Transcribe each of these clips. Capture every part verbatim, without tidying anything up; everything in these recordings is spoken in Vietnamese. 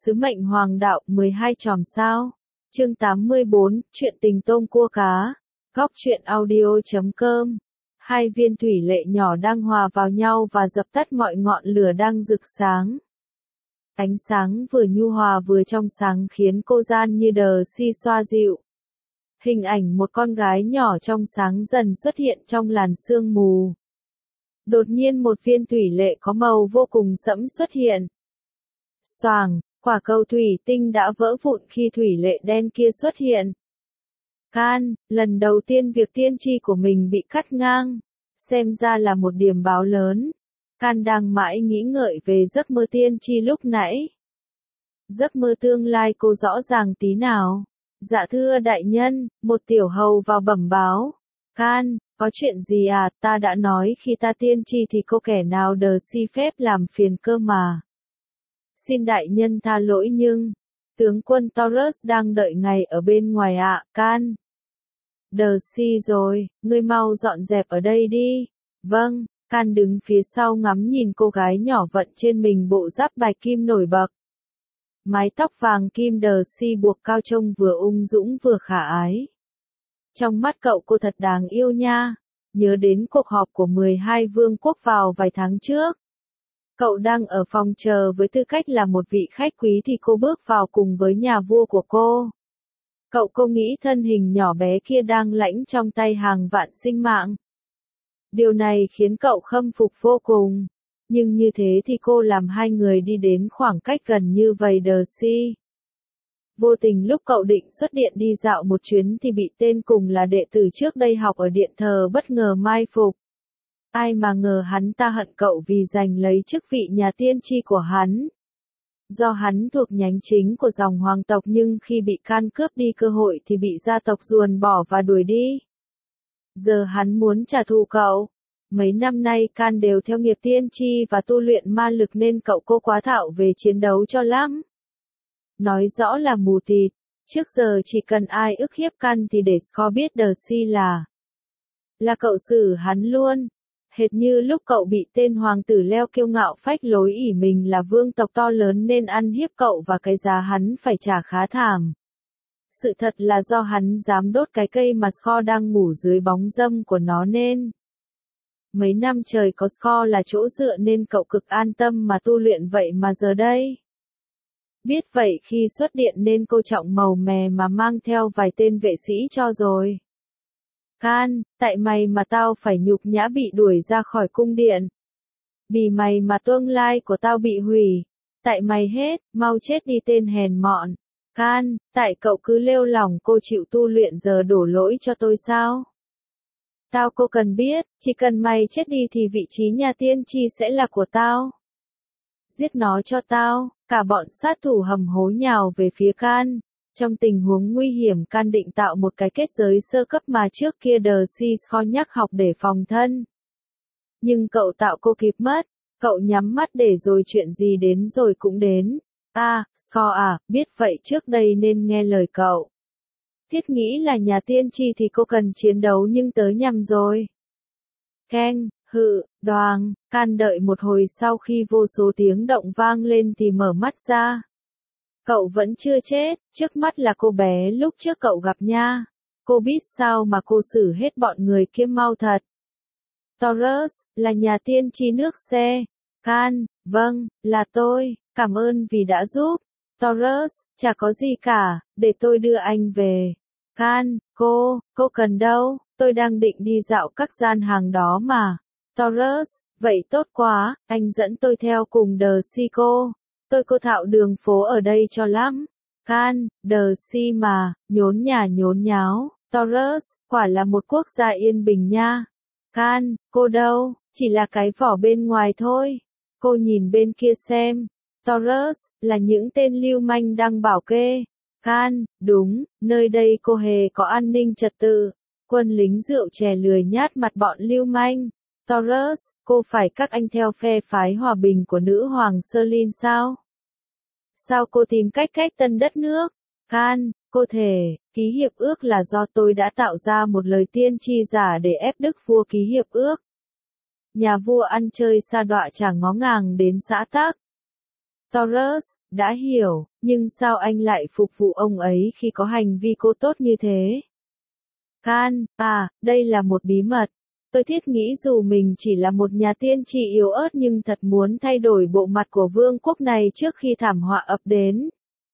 Sứ mệnh hoàng đạo mười hai chòm sao. Chương tám mươi bốn, chuyện tình tôm cua cá. Góc truyện audio chấm com. Hai viên thủy lệ nhỏ đang hòa vào nhau và dập tắt mọi ngọn lửa đang rực sáng. Ánh sáng vừa nhu hòa vừa trong sáng khiến cô gian như đờ si xoa dịu. Hình ảnh một con gái nhỏ trong sáng dần xuất hiện trong làn sương mù. Đột nhiên một viên thủy lệ có màu vô cùng sẫm xuất hiện. Xoàng, quả cầu thủy tinh đã vỡ vụn khi thủy lệ đen kia xuất hiện. Can, lần đầu tiên việc tiên tri của mình bị cắt ngang, xem ra là một điểm báo lớn. Can đang mãi nghĩ ngợi về giấc mơ tiên tri lúc nãy. Giấc mơ tương lai cô rõ ràng tí nào? Dạ thưa đại nhân, một tiểu hầu vào bẩm báo. Can, có chuyện gì à, ta đã nói khi ta tiên tri thì cô kẻ nào đờ si phép làm phiền cơ mà. Xin đại nhân tha lỗi nhưng, tướng quân Taurus đang đợi ngày ở bên ngoài ạ, à, Can. Đờ si rồi, ngươi mau dọn dẹp ở đây đi. Vâng, Can đứng phía sau ngắm nhìn cô gái nhỏ vận trên mình bộ giáp bạch kim nổi bật. Mái tóc vàng kim đờ si buộc cao trông vừa ung dũng vừa khả ái. Trong mắt cậu cô thật đáng yêu nha, nhớ đến cuộc họp của mười hai vương quốc vào vài tháng trước. Cậu đang ở phòng chờ với tư cách là một vị khách quý thì cô bước vào cùng với nhà vua của cô. Cậu cô nghĩ thân hình nhỏ bé kia đang lãnh trong tay hàng vạn sinh mạng. Điều này khiến cậu khâm phục vô cùng. Nhưng như thế thì cô làm hai người đi đến khoảng cách gần như vậy đờ si. Vô tình lúc cậu định xuất điện đi dạo một chuyến thì bị tên cùng là đệ tử trước đây học ở điện thờ bất ngờ mai phục. Ai mà ngờ hắn ta hận cậu vì giành lấy chức vị nhà tiên tri của hắn. Do hắn thuộc nhánh chính của dòng hoàng tộc nhưng khi bị Can cướp đi cơ hội thì bị gia tộc ruồng bỏ và đuổi đi. Giờ hắn muốn trả thù cậu. Mấy năm nay Can đều theo nghiệp tiên tri và tu luyện ma lực nên cậu cô quá thạo về chiến đấu cho lắm. Nói rõ là mù tịt, trước giờ chỉ cần ai ức hiếp Can thì để Score biết đờ si là. Là cậu xử hắn luôn. Hệt như lúc cậu bị tên hoàng tử leo kiêu ngạo phách lối ỷ mình là vương tộc to lớn nên ăn hiếp cậu và cái giá hắn phải trả khá thảm. Sự thật là do hắn dám đốt cái cây mà Score đang ngủ dưới bóng râm của nó nên. Mấy năm trời có Score là chỗ dựa nên cậu cực an tâm mà tu luyện vậy mà giờ đây. Biết vậy khi xuất điện nên cô trọng màu mè mà mang theo vài tên vệ sĩ cho rồi. Can, tại mày mà tao phải nhục nhã bị đuổi ra khỏi cung điện. Vì mày mà tương lai của tao bị hủy. Tại mày hết, mau chết đi tên hèn mọn. Can, tại cậu cứ lêu lỏng cô chịu tu luyện giờ đổ lỗi cho tôi sao? Tao cô cần biết, chỉ cần mày chết đi thì vị trí nhà tiên tri sẽ là của tao. Giết nó cho tao, cả bọn sát thủ hầm hố nhào về phía Can. Trong tình huống nguy hiểm Can định tạo một cái kết giới sơ cấp mà trước kia đờ si khó nhắc học để phòng thân. Nhưng cậu tạo cô kịp mất, cậu nhắm mắt để rồi chuyện gì đến rồi cũng đến. À, Score à, biết vậy trước đây nên nghe lời cậu. Thiết nghĩ là nhà tiên tri thì cô cần chiến đấu nhưng tới nhầm rồi. Keng, hự, đoàng, Can đợi một hồi sau khi vô số tiếng động vang lên thì mở mắt ra. Cậu vẫn chưa chết, trước mắt là cô bé lúc trước cậu gặp nha. Cô biết sao mà cô xử hết bọn người kia mau thật. Taurus, là nhà tiên tri nước xe. Can, vâng, là tôi, cảm ơn vì đã giúp. Taurus, chả có gì cả, để tôi đưa anh về. Can, cô, cô cần đâu, tôi đang định đi dạo các gian hàng đó mà. Taurus, vậy tốt quá, anh dẫn tôi theo cùng đờ si cô. Tôi cô thạo đường phố ở đây cho lắm. Can, đờ si mà, nhốn nhà nhốn nháo. Taurus, quả là một quốc gia yên bình nha. Can, cô đâu, chỉ là cái vỏ bên ngoài thôi. Cô nhìn bên kia xem. Taurus, là những tên lưu manh đang bảo kê. Can, đúng, nơi đây cô hề có an ninh trật tự. Quân lính rượu chè lười nhát mặt bọn lưu manh. Taurus, cô phải các anh theo phe phái hòa bình của nữ hoàng Serlin sao? Sao cô tìm cách cách tân đất nước? Can, cô thề, ký hiệp ước là do tôi đã tạo ra một lời tiên tri giả để ép đức vua ký hiệp ước. Nhà vua ăn chơi sa đọa chả ngó ngàng đến xã tắc. Taurus, đã hiểu, nhưng sao anh lại phục vụ ông ấy khi có hành vi cô tốt như thế? Can, à, đây là một bí mật. Tôi thiết nghĩ dù mình chỉ là một nhà tiên tri yếu ớt nhưng thật muốn thay đổi bộ mặt của vương quốc này trước khi thảm họa ập đến.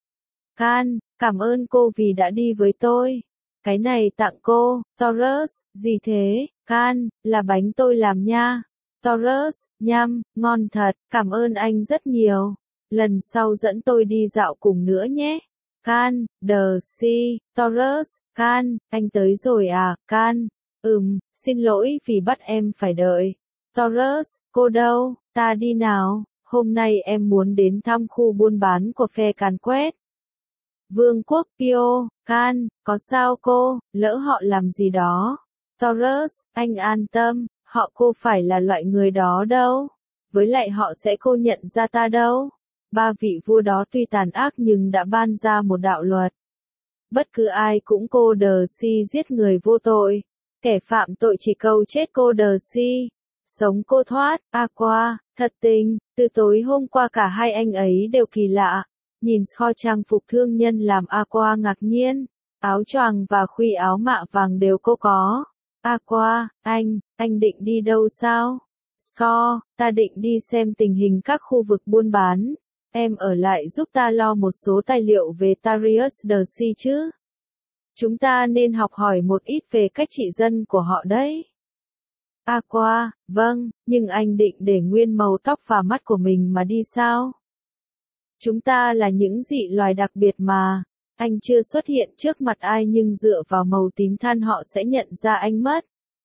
Can, cảm ơn cô vì đã đi với tôi. Cái này tặng cô. Taurus, gì thế? Can, là bánh tôi làm nha. Taurus, nhăm, ngon thật, cảm ơn anh rất nhiều. Lần sau dẫn tôi đi dạo cùng nữa nhé. Can, đờ si, Taurus, Can, anh tới rồi à, Can. Ừm, xin lỗi vì bắt em phải đợi. Taurus, cô đâu, ta đi nào, hôm nay em muốn đến thăm khu buôn bán của phe càn quét. Vương quốc Pio, Can, có sao cô, lỡ họ làm gì đó. Taurus, anh an tâm, họ cô phải là loại người đó đâu. Với lại họ sẽ cô nhận ra ta đâu. Ba vị vua đó tuy tàn ác nhưng đã ban ra một đạo luật. Bất cứ ai cũng cô đờ si giết người vô tội. Kẻ phạm tội chỉ cầu chết cô đờ si. Sống cô thoát, Aqua, thật tình, từ tối hôm qua cả hai anh ấy đều kỳ lạ. Nhìn kho trang phục thương nhân làm Aqua ngạc nhiên. Áo choàng và khuy áo mạ vàng đều cô có. Aqua, anh, anh định đi đâu sao? Score, ta định đi xem tình hình các khu vực buôn bán. Em ở lại giúp ta lo một số tài liệu về Tarius the Sea chứ? Chúng ta nên học hỏi một ít về cách trị dân của họ đấy. Aqua, vâng, nhưng anh định để nguyên màu tóc và mắt của mình mà đi sao? Chúng ta là những dị loài đặc biệt mà. Anh chưa xuất hiện trước mặt ai nhưng dựa vào màu tím than họ sẽ nhận ra anh mất.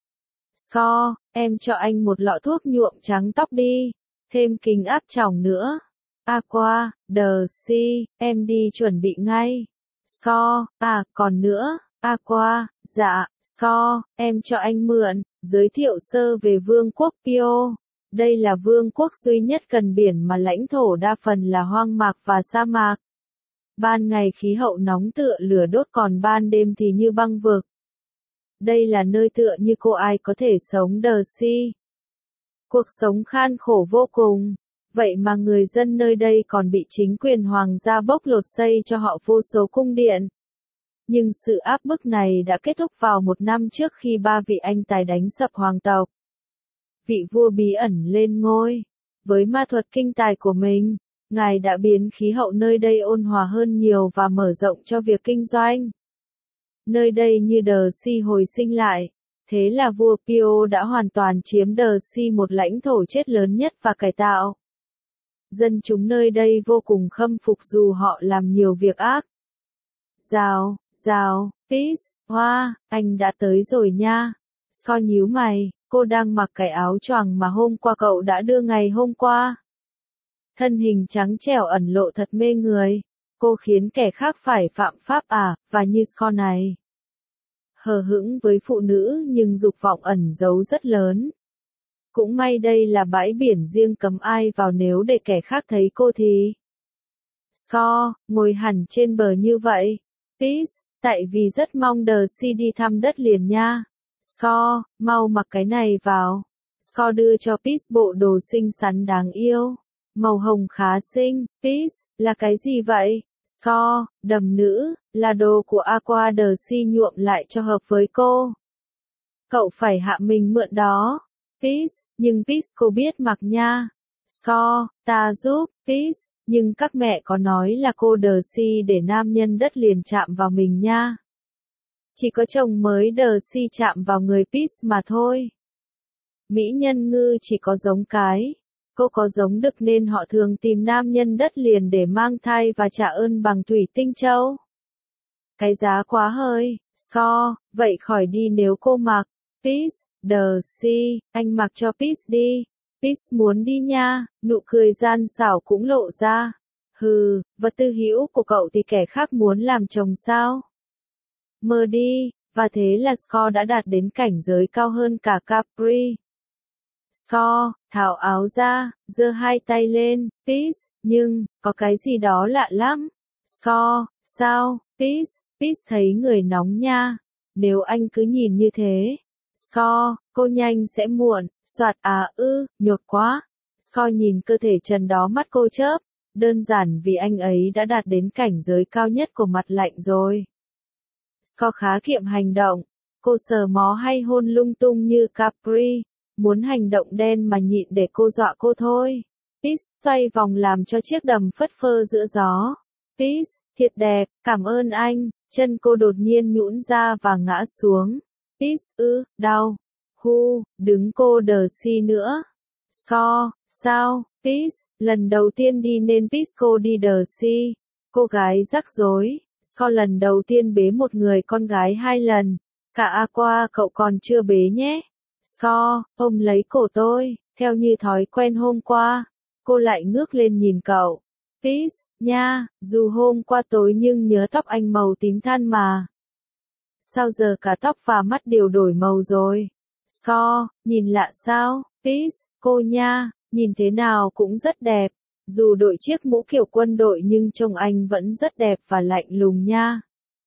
Score, em cho anh một lọ thuốc nhuộm trắng tóc đi. Thêm kính áp tròng nữa. Aqua, the sea, em đi chuẩn bị ngay. Score, à, còn nữa. Aqua, dạ, Score, em cho anh mượn. Giới thiệu sơ về vương quốc Pio. Đây là vương quốc duy nhất gần biển mà lãnh thổ đa phần là hoang mạc và sa mạc. Ban ngày khí hậu nóng tựa lửa đốt còn ban đêm thì như băng vực. Đây là nơi tựa như cô ai có thể sống the sea. Cuộc sống khan khổ vô cùng. Vậy mà người dân nơi đây còn bị chính quyền hoàng gia bóc lột xây cho họ vô số cung điện. Nhưng sự áp bức này đã kết thúc vào một năm trước khi ba vị anh tài đánh sập hoàng tộc. Vị vua bí ẩn lên ngôi. Với ma thuật kinh tài của mình, ngài đã biến khí hậu nơi đây ôn hòa hơn nhiều và mở rộng cho việc kinh doanh. Nơi đây như The Sea hồi sinh lại. Thế là vua Pio đã hoàn toàn chiếm The Sea, một lãnh thổ chết lớn nhất và cải tạo. Dân chúng nơi đây vô cùng khâm phục dù họ làm nhiều việc ác. Rào, rào, peace, hoa, anh đã tới rồi nha. Score nhíu mày, cô đang mặc cái áo choàng mà hôm qua cậu đã đưa ngày hôm qua. Thân hình trắng trẻo ẩn lộ thật mê người. Cô khiến kẻ khác phải phạm pháp à, và như Score này. Hờ hững với phụ nữ nhưng dục vọng ẩn giấu rất lớn. Cũng may đây là bãi biển riêng cấm ai vào, nếu để kẻ khác thấy cô thì. Score, ngồi hẳn trên bờ như vậy. Peace, tại vì rất mong The Sea đi thăm đất liền nha. Score, mau mặc cái này vào. Score đưa cho Peace bộ đồ xinh xắn đáng yêu. Màu hồng khá xinh. Peace, là cái gì vậy? Score, đầm nữ, là đồ của Aqua the Sea nhuộm lại cho hợp với cô. Cậu phải hạ mình mượn đó. Peace, nhưng Peace cô biết mặc nha. Score, ta giúp, Peace, nhưng các mẹ có nói là cô The Sea để nam nhân đất liền chạm vào mình nha. Chỉ có chồng mới The Sea chạm vào người Peace mà thôi. Mỹ nhân ngư chỉ có giống cái. Cô có giống đực nên họ thường tìm nam nhân đất liền để mang thai và trả ơn bằng thủy tinh châu. Cái giá quá hơi. Score, vậy khỏi đi nếu cô mặc. Peace, The Sea, anh mặc cho Peace đi. Peace muốn đi nha, nụ cười gian xảo cũng lộ ra. Hừ, vật tư hữu của cậu thì kẻ khác muốn làm chồng sao? Mơ đi, và thế là Score đã đạt đến cảnh giới cao hơn cả Capri. Score, tháo áo ra, giơ hai tay lên, Peace, nhưng, có cái gì đó lạ lắm. Score, sao, Peace, Peace thấy người nóng nha. Nếu anh cứ nhìn như thế. Score, cô nhanh sẽ muộn, soạt à ư, nhột quá. Score nhìn cơ thể trần đó mắt cô chớp. đơn giản vì anh ấy đã đạt đến cảnh giới cao nhất của mặt lạnh rồi. Scott khá kiệm hành động, cô sờ mó hay hôn lung tung như Capri, muốn hành động đen mà nhịn để cô dọa cô thôi. Peace xoay vòng làm cho chiếc đầm phất phơ giữa gió. Peace, thiệt đẹp, cảm ơn anh, chân cô đột nhiên nhũn ra và ngã xuống. Peace, ư, đau. Hu, đứng cô đờ si nữa. Scott, sao, Peace, lần đầu tiên đi nên Peace cô đi đờ si. Cô gái rắc rối, Scott lần đầu tiên bế một người con gái hai lần. Cả Aqua cậu còn chưa bế nhé. Scott, ôm lấy cổ tôi, theo như thói quen hôm qua. Cô lại ngước lên nhìn cậu. Peace, nha, dù hôm qua tối nhưng nhớ tóc anh màu tím than mà. Sao giờ cả tóc và mắt đều đổi màu rồi? Scott, nhìn lạ sao? Peace, cô nha, nhìn thế nào cũng rất đẹp. Dù đội chiếc mũ kiểu quân đội nhưng trông anh vẫn rất đẹp và lạnh lùng nha.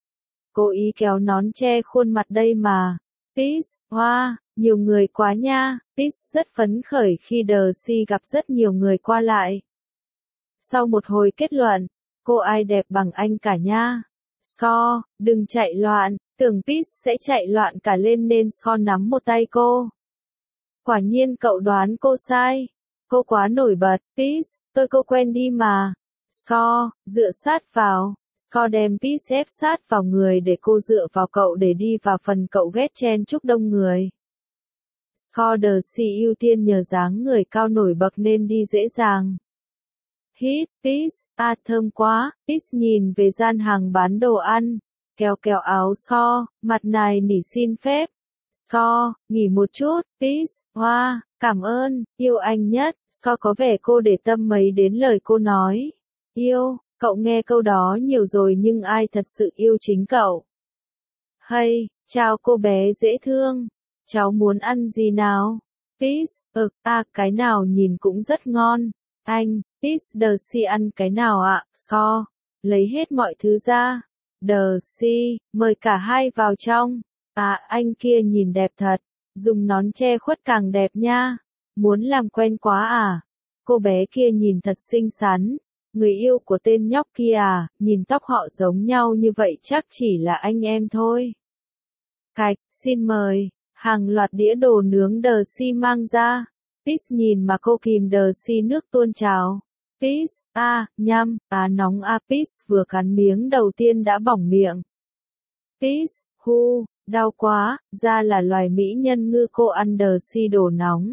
Cô ý kéo nón che khuôn mặt đây mà. Peace, hoa, wow, nhiều người quá nha. Peace rất phấn khởi khi Darcy gặp rất nhiều người qua lại. Sau một hồi kết luận, cô ai đẹp bằng anh cả nha. Scott, đừng chạy loạn, tưởng Peace sẽ chạy loạn cả lên nên Scott nắm một tay cô. Quả nhiên cậu đoán cô sai. Cô quá nổi bật, Peace, tôi cô quen đi mà. Scott, dựa sát vào. Scott đem Peace ép sát vào người để cô dựa vào cậu để đi vào phần cậu ghét chen chúc đông người. Scott Darcy ưu tiên nhờ dáng người cao nổi bật nên đi dễ dàng. Hít, Peace, à thơm quá, Peace nhìn về gian hàng bán đồ ăn, kéo kéo áo Scott, mặt này nỉ xin phép. Scott, nghỉ một chút, Peace, hoa, wow, cảm ơn, yêu anh nhất. Scott có vẻ cô để tâm mấy đến lời cô nói. Yêu, cậu nghe câu đó nhiều rồi nhưng ai thật sự yêu chính cậu? Hay, chào cô bé dễ thương, cháu muốn ăn gì nào? Peace, ực, à cái nào nhìn cũng rất ngon. Anh, Peace, Darcy ăn cái nào ạ? Scott, lấy hết mọi thứ ra. Darcy, mời cả hai vào trong. À, anh kia nhìn đẹp thật, dùng nón che khuất càng đẹp nha. Muốn làm quen quá à? Cô bé kia nhìn thật xinh xắn. Người yêu của tên nhóc kia à, nhìn tóc họ giống nhau như vậy chắc chỉ là anh em thôi. Cạch, xin mời, hàng loạt đĩa đồ nướng Darcy mang ra. Peace nhìn mà cô kìm Darcy nước tuôn trào. Peace, à, nhăm, à nóng à Peace vừa cắn miếng đầu tiên đã bỏng miệng. Peace, hu, đau quá, ra là loài mỹ nhân ngư cô ăn Darcy đồ nóng.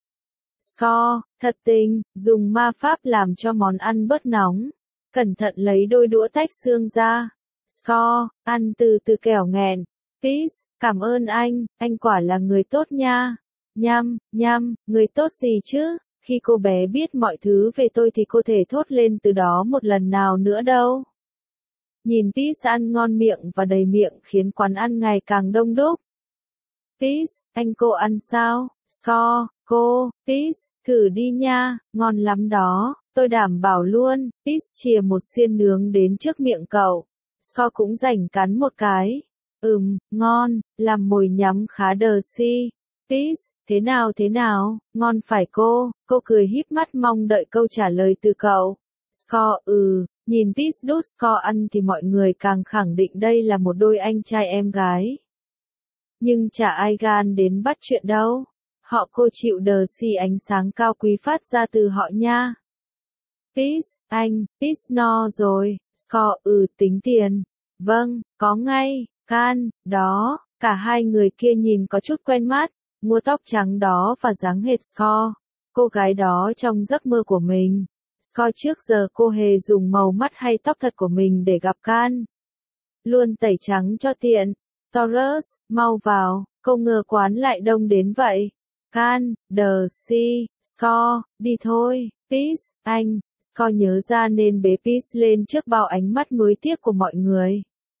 Scott, thật tình, dùng ma pháp làm cho món ăn bớt nóng. Cẩn thận lấy đôi đũa tách xương ra. Scott, ăn từ từ kẻo nghẹn. Peace, cảm ơn anh, anh quả là người tốt nha. Nhăm, nhăm, người tốt gì chứ? Khi cô bé biết mọi thứ về tôi thì cô thể thốt lên từ đó một lần nào nữa đâu. Nhìn Peace ăn ngon miệng và đầy miệng khiến quán ăn ngày càng đông đúc. Peace, anh cô ăn sao? Scott, cô, Peace, thử đi nha, ngon lắm đó, tôi đảm bảo luôn. Peace chìa một xiên nướng đến trước miệng cậu. Scott cũng rảnh cắn một cái. Ừm, ngon, làm mồi nhắm khá Darcy. Peace, thế nào thế nào, ngon phải cô? Cô cười híp mắt mong đợi câu trả lời từ cậu. Scott, ừ, nhìn Peace đút Scott ăn thì mọi người càng khẳng định đây là một đôi anh trai em gái. Nhưng chả ai gan đến bắt chuyện đâu. Họ cô chịu Darcy ánh sáng cao quý phát ra từ họ nha. Peace, anh, Peace no rồi. Scott, ừ, tính tiền. Vâng, có ngay, can, đó, cả hai người kia nhìn có chút quen mắt, mua tóc trắng đó và dáng hệt Scott. Cô gái đó trong giấc mơ của mình. Scott trước giờ cô hề dùng màu mắt hay tóc thật của mình để gặp can. Luôn tẩy trắng cho tiện. Taurus, mau vào, không ngờ quán lại đông đến vậy. Can, Darcy, Scott, đi thôi, Peace, anh, Scott nhớ ra nên bế Peace lên trước bao ánh mắt nuối tiếc của mọi người.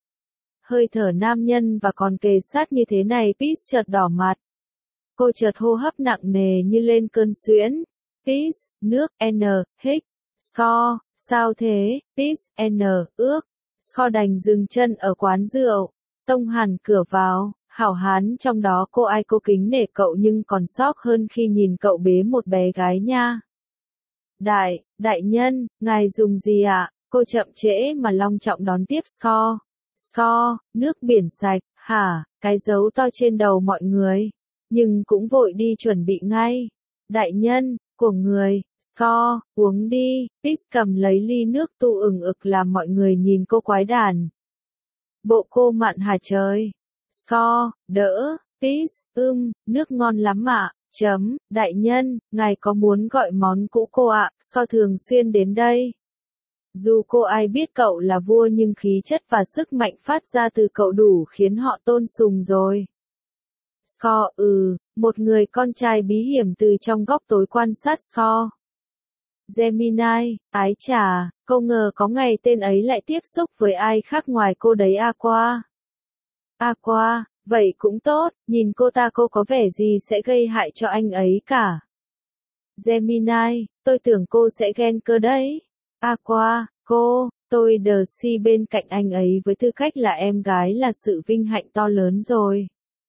Hơi thở nam nhân và còn kề sát như thế này Peace chợt đỏ mặt. Cô chợt hô hấp nặng nề như lên cơn suyễn. Peace, nước, N, hích. Scott, sao thế? Peace, N, ước. Scott đành dừng chân ở quán rượu. Tông hẳn cửa vào. Hảo hán trong đó cô ai cô kính nể cậu nhưng còn sốc hơn khi nhìn cậu bế một bé gái nha. Đại, đại nhân, ngài dùng gì ạ? Cô chậm trễ mà long trọng đón tiếp Score. Score, nước biển sạch, hả, cái dấu to trên đầu mọi người. Nhưng cũng vội đi chuẩn bị ngay. Đại nhân, của người, Score, uống đi. Peace cầm lấy ly nước tu ừng ực làm mọi người nhìn cô quái đản. Bộ cô mặn hả trời? Score, đỡ, Peace, ưm, nước ngon lắm ạ. Chấm, đại nhân, ngài có muốn gọi món cũ cô ạ? Score thường xuyên đến đây. Dù cô ai biết cậu là vua nhưng khí chất và sức mạnh phát ra từ cậu đủ khiến họ tôn sùng rồi. Score, ừ, một người con trai bí hiểm từ trong góc tối quan sát Score. Gemini, ái chà, cô ngờ có ngày tên ấy lại tiếp xúc với ai khác ngoài cô đấy Aqua. Aqua, vậy cũng tốt, nhìn cô ta cô có vẻ gì sẽ gây hại cho anh ấy cả. Gemini, tôi tưởng cô sẽ ghen cơ đấy. Aqua, cô, tôi Darcy bên cạnh anh ấy với tư cách là em gái là sự vinh hạnh to lớn rồi.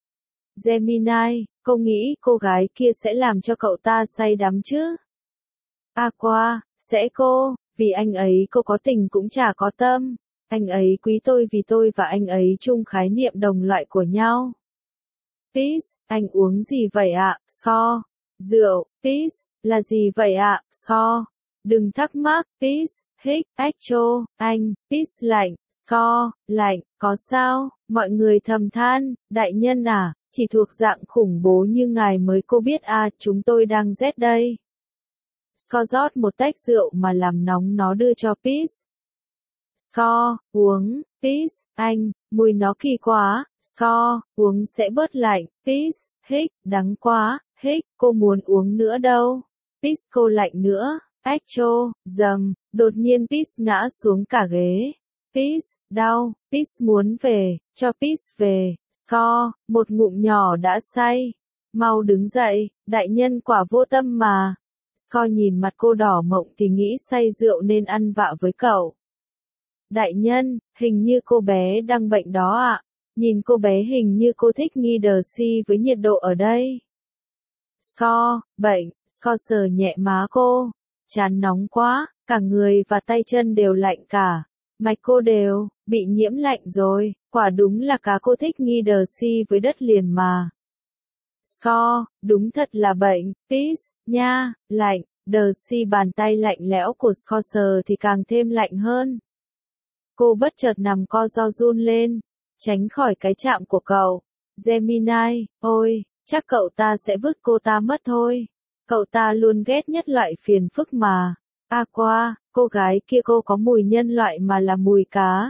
Gemini, cô nghĩ cô gái kia sẽ làm cho cậu ta say đắm chứ? Aqua, sẽ cô, vì anh ấy cô có tình cũng chả có tâm. Anh ấy quý tôi vì tôi và anh ấy chung khái niệm đồng loại của nhau. Peace, anh uống gì vậy ạ? Score. Rượu, Peace, là gì vậy ạ? Score. Đừng thắc mắc, Peace. Hích, Echo, anh, Peace lạnh, Score, lạnh, có sao? Mọi người thầm than, đại nhân à, chỉ thuộc dạng khủng bố như ngài mới cô biết à, chúng tôi đang rét đây. Score rót một tách rượu mà làm nóng nó đưa cho Peace. Score, uống, Peace, anh, mùi nó kỳ quá. Score, uống sẽ bớt lạnh. Peace, hích, đắng quá. Hích, cô muốn uống nữa đâu. Peace, cô lạnh nữa. Echo, dầm, đột nhiên Peace ngã xuống cả ghế. Peace, đau. Peace muốn về, cho Peace về. Score, một ngụm nhỏ đã say. Mau đứng dậy, đại nhân quả vô tâm mà. Score nhìn mặt cô đỏ mộng thì nghĩ say rượu nên ăn vạ với cậu. Đại nhân, hình như cô bé đang bệnh đó ạ. Nhìn cô bé hình như cô thích nghi Darcy với nhiệt độ ở đây. Score, bệnh, Score sờ nhẹ má cô. Chán nóng quá, cả người và tay chân đều lạnh cả. Mạch cô đều, bị nhiễm lạnh rồi, quả đúng là cá cô thích nghi Darcy với đất liền mà. Score, đúng thật là bệnh, Peace, nha, lạnh, Darcy bàn tay lạnh lẽo của Score sờ thì càng thêm lạnh hơn. Cô bất chợt nằm co ro run lên, tránh khỏi cái chạm của cậu. Gemini, ôi, chắc cậu ta sẽ vứt cô ta mất thôi. Cậu ta luôn ghét nhất loại phiền phức mà. Aqua, cô gái kia cô có mùi nhân loại mà là mùi cá.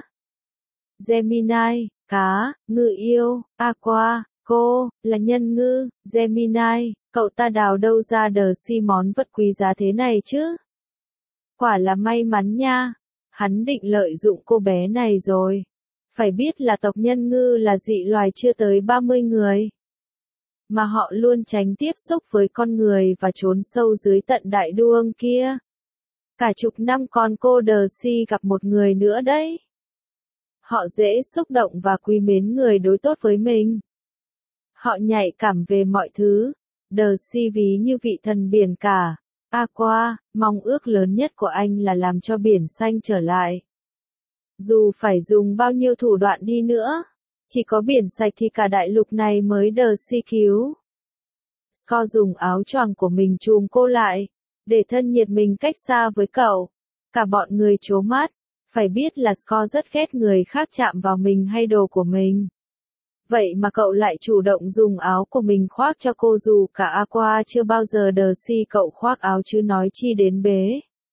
Gemini, cá, ngư yêu. Aqua, cô, là nhân ngư. Gemini, cậu ta đào đâu ra Darcy món vật quý giá thế này chứ? Quả là may mắn nha. Hắn định lợi dụng cô bé này rồi. Phải biết là tộc nhân ngư là dị loài chưa tới ba mươi người. Mà họ luôn tránh tiếp xúc với con người và trốn sâu dưới tận đại đuông kia. Cả chục năm còn cô Darcy gặp một người nữa đấy. Họ dễ xúc động và quý mến người đối tốt với mình. Họ nhạy cảm về mọi thứ. Darcy ví như vị thần biển cả. Aqua, mong ước lớn nhất của anh là làm cho biển xanh trở lại. Dù phải dùng bao nhiêu thủ đoạn đi nữa, chỉ có biển sạch thì cả đại lục này mới Darcy cứu. Score dùng áo choàng của mình trùm cô lại, để thân nhiệt mình cách xa với cậu. Cả bọn người trố mắt, phải biết là Score rất ghét người khác chạm vào mình hay đồ của mình. Vậy mà cậu lại chủ động dùng áo của mình khoác cho cô dù cả Aqua chưa bao giờ Darcy cậu khoác áo chứ nói chi đến bế.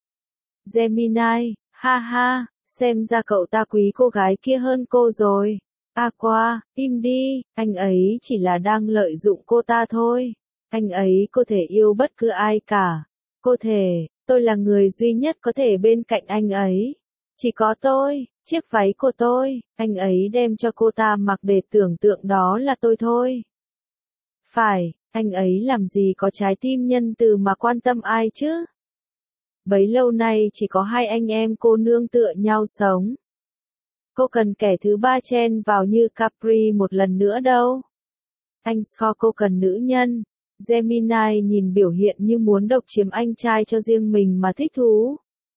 Gemini, ha ha, xem ra cậu ta quý cô gái kia hơn cô rồi. Aqua, im đi, anh ấy chỉ là đang lợi dụng cô ta thôi. Anh ấy có thể yêu bất cứ ai cả. Cô thể, tôi là người duy nhất có thể bên cạnh anh ấy. Chỉ có tôi, chiếc váy của tôi, anh ấy đem cho cô ta mặc để tưởng tượng đó là tôi thôi. Phải, anh ấy làm gì có trái tim nhân từ mà quan tâm ai chứ? Bấy lâu nay chỉ có hai anh em cô nương tựa nhau sống. Cô cần kẻ thứ ba chen vào như Capri một lần nữa đâu. Anh Score cô cần nữ nhân. Gemini nhìn biểu hiện như muốn độc chiếm anh trai cho riêng mình mà thích thú.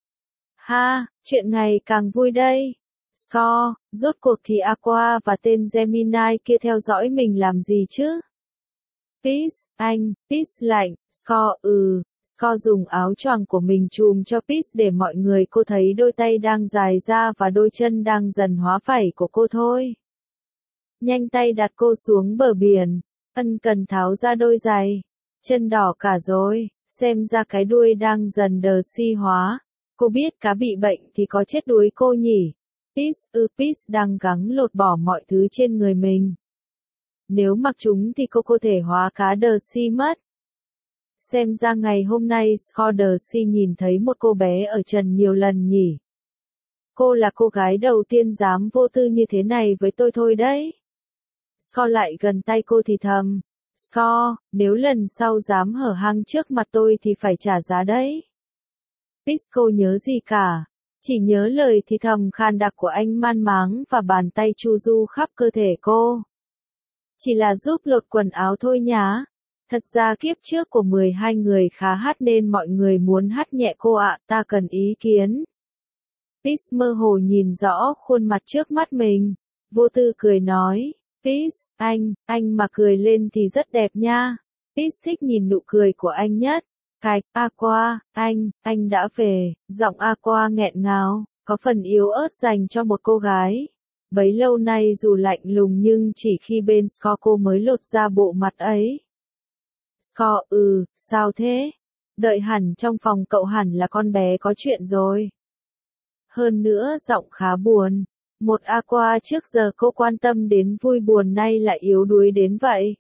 Ha, chuyện ngày càng vui đây. Score, rốt cuộc thì Aqua và tên Gemini kia theo dõi mình làm gì chứ? Peace, anh, Peace lạnh, Score, ừ, Score dùng áo choàng của mình trùm cho Peace để mọi người cô thấy đôi tay đang dài ra và đôi chân đang dần hóa phẩy của cô thôi. Nhanh tay đặt cô xuống bờ biển, ân cần tháo ra đôi giày, chân đỏ cả rồi, xem ra cái đuôi đang dần đờ si hóa. Cô biết cá bị bệnh thì có chết đuối cô nhỉ? Peace, ừ Peace đang gắng lột bỏ mọi thứ trên người mình. Nếu mặc chúng thì cô có thể hóa cá đờ si mất. Xem ra ngày hôm nay Score đờ si nhìn thấy một cô bé ở trần nhiều lần nhỉ. Cô là cô gái đầu tiên dám vô tư như thế này với tôi thôi đấy. Score lại gần tay cô thì thầm. Score, nếu lần sau dám hở hang trước mặt tôi thì phải trả giá đấy. Pisco nhớ gì cả, chỉ nhớ lời thì thầm khan đặc của anh man máng và bàn tay chu du khắp cơ thể cô. Chỉ là giúp lột quần áo thôi nhá. Thật ra kiếp trước của mười hai người khá hát nên mọi người muốn hát nhẹ cô ạ, ta cần ý kiến. Peace mơ hồ nhìn rõ khuôn mặt trước mắt mình, vô tư cười nói, Peace, anh, anh mà cười lên thì rất đẹp nha. Peace thích nhìn nụ cười của anh nhất. Cạch, Aqua, anh, anh đã về, giọng Aqua nghẹn ngào, có phần yếu ớt dành cho một cô gái. Bấy lâu nay dù lạnh lùng nhưng chỉ khi bên Score cô mới lột ra bộ mặt ấy. Score, ừ, sao thế? Đợi hẳn trong phòng cậu hẳn là con bé có chuyện rồi. Hơn nữa giọng khá buồn. Một Aqua trước giờ cô quan tâm đến vui buồn nay lại yếu đuối đến vậy.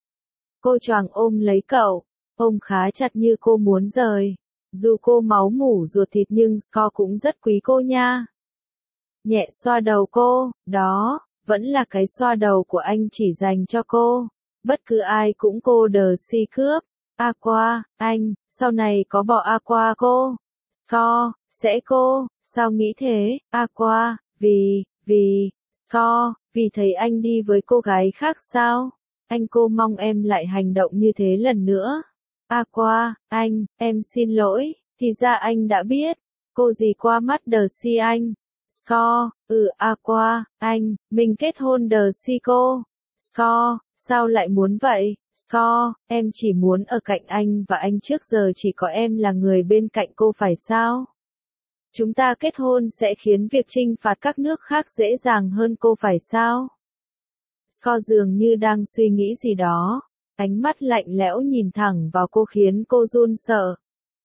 Cô choàng ôm lấy cậu, ôm khá chặt như cô muốn rời. Dù cô máu mủ ruột thịt nhưng Score cũng rất quý cô nha. Nhẹ xoa đầu cô, đó, vẫn là cái xoa đầu của anh chỉ dành cho cô. Bất cứ ai cũng cô đờ si cướp. Aqua, anh, sau này có bỏ Aqua cô. Score, sẽ cô, sao nghĩ thế, Aqua, vì, vì, Score, vì thấy anh đi với cô gái khác sao? Anh cô mong em lại hành động như thế lần nữa. Aqua, anh, em xin lỗi, thì ra anh đã biết. Cô gì qua mắt đờ si anh. Score, ừ Aqua, anh, mình kết hôn đờ si cô. Score, sao lại muốn vậy? Score, em chỉ muốn ở cạnh anh và anh trước giờ chỉ có em là người bên cạnh cô phải sao? Chúng ta kết hôn sẽ khiến việc trinh phạt các nước khác dễ dàng hơn cô phải sao? Score dường như đang suy nghĩ gì đó, ánh mắt lạnh lẽo nhìn thẳng vào cô khiến cô run sợ.